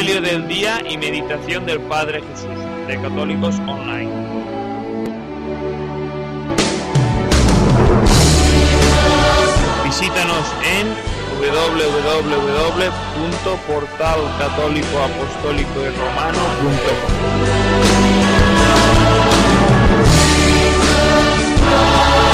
Evangelio del día y meditación del Padre Jesús, de Católicos Online. Visítanos en www.portalcatólicoapostólicoyromano.com.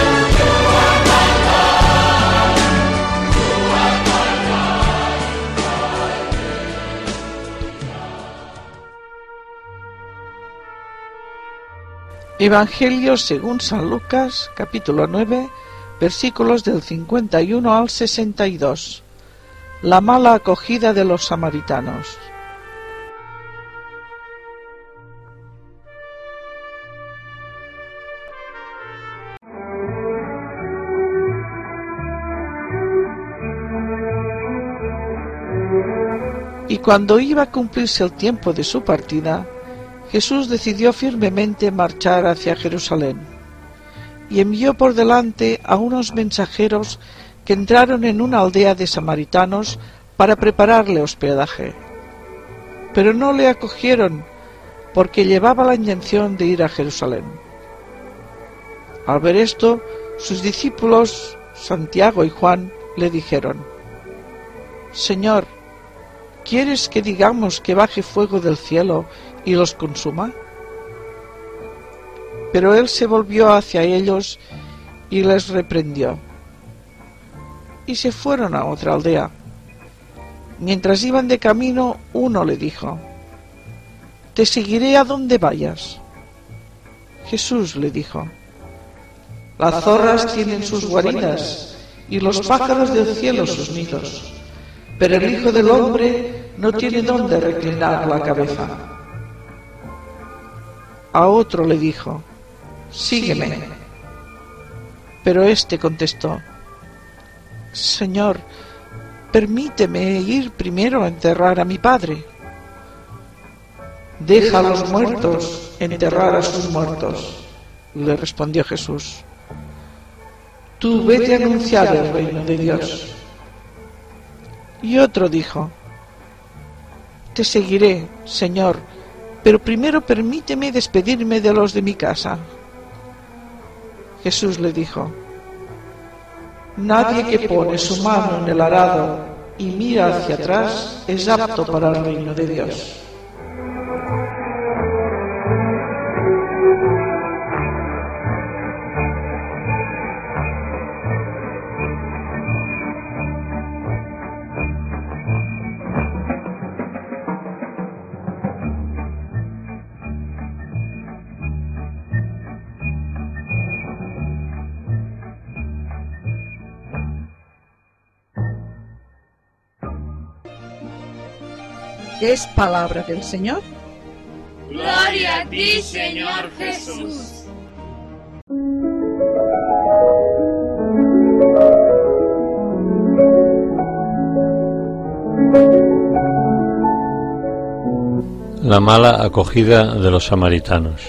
Evangelio según San Lucas, capítulo 9, versículos del 51 al 62. La mala acogida de los samaritanos. Y cuando iba a cumplirse el tiempo de su partida, Jesús decidió firmemente marchar hacia Jerusalén y envió por delante a unos mensajeros que entraron en una aldea de samaritanos para prepararle hospedaje. Pero no le acogieron porque llevaba la intención de ir a Jerusalén. Al ver esto, sus discípulos, Santiago y Juan, le dijeron: «Señor, ¿quieres que digamos que baje fuego del cielo y los consuma?». Pero él se volvió hacia ellos y les reprendió. Y se fueron a otra aldea. Mientras iban de camino, uno le dijo: «Te seguiré a donde vayas». Jesús le dijo: «Las zorras tienen sus guaridas y los pájaros del cielo sus nidos, pero el Hijo del Hombre no tiene dónde reclinar la cabeza». A otro le dijo: «Sígueme». Pero éste contestó: «Señor, permíteme ir primero a enterrar a mi padre». «Deja a los muertos enterrar a sus muertos», le respondió Jesús. «Tú vete a anunciar el reino de Dios». Y otro dijo: «Te seguiré, Señor, pero primero permíteme despedirme de los de mi casa». Jesús le dijo: «Nadie que pone su mano en el arado y mira hacia atrás es apto para el reino de Dios». Es palabra del Señor. Gloria a ti, Señor Jesús. La mala acogida de los samaritanos.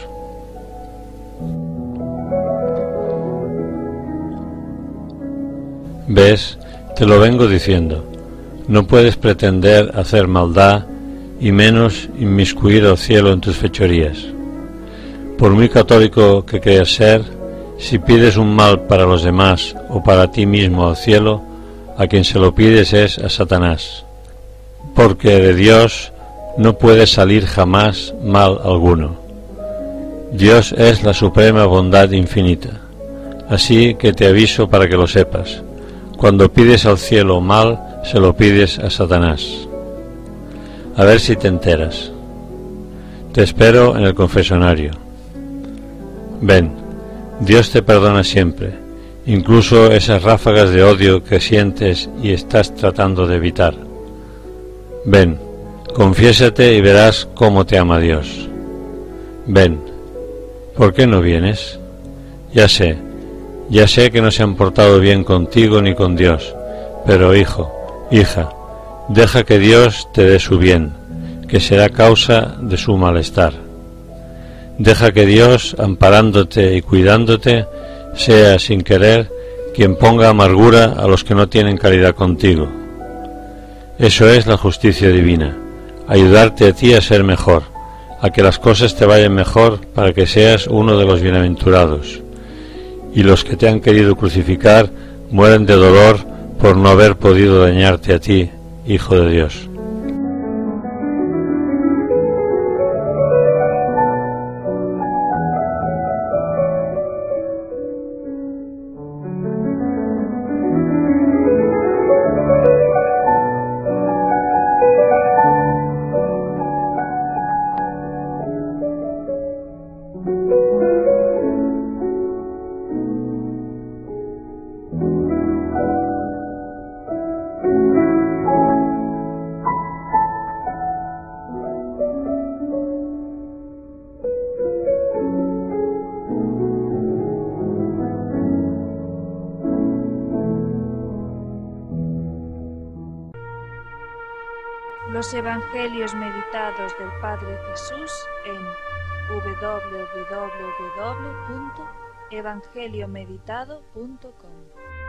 ¿Ves? Te lo vengo diciendo. No puedes pretender hacer maldad y menos inmiscuir al cielo en tus fechorías. Por muy católico que creas ser, si pides un mal para los demás o para ti mismo al cielo, a quien se lo pides es a Satanás, porque de Dios no puede salir jamás mal alguno. Dios es la suprema bondad infinita, así que te aviso para que lo sepas. Cuando pides al cielo mal, se lo pides a Satanás. A ver si te enteras. Te espero en el confesionario. Ven, Dios te perdona siempre, incluso esas ráfagas de odio que sientes y estás tratando de evitar. Ven, confiésate y verás cómo te ama Dios. Ven, ¿por qué no vienes? Ya sé que no se han portado bien contigo ni con Dios, pero hijo, hija, deja que Dios te dé su bien, que será causa de su malestar. Deja que Dios, amparándote y cuidándote, sea sin querer quien ponga amargura a los que no tienen caridad contigo. Eso es la justicia divina, ayudarte a ti a ser mejor, a que las cosas te vayan mejor para que seas uno de los bienaventurados. Y los que te han querido crucificar mueren de dolor por no haber podido dañarte a ti, Hijo de Dios. Los Evangelios meditados del Padre Jesús en www.evangeliomeditado.com.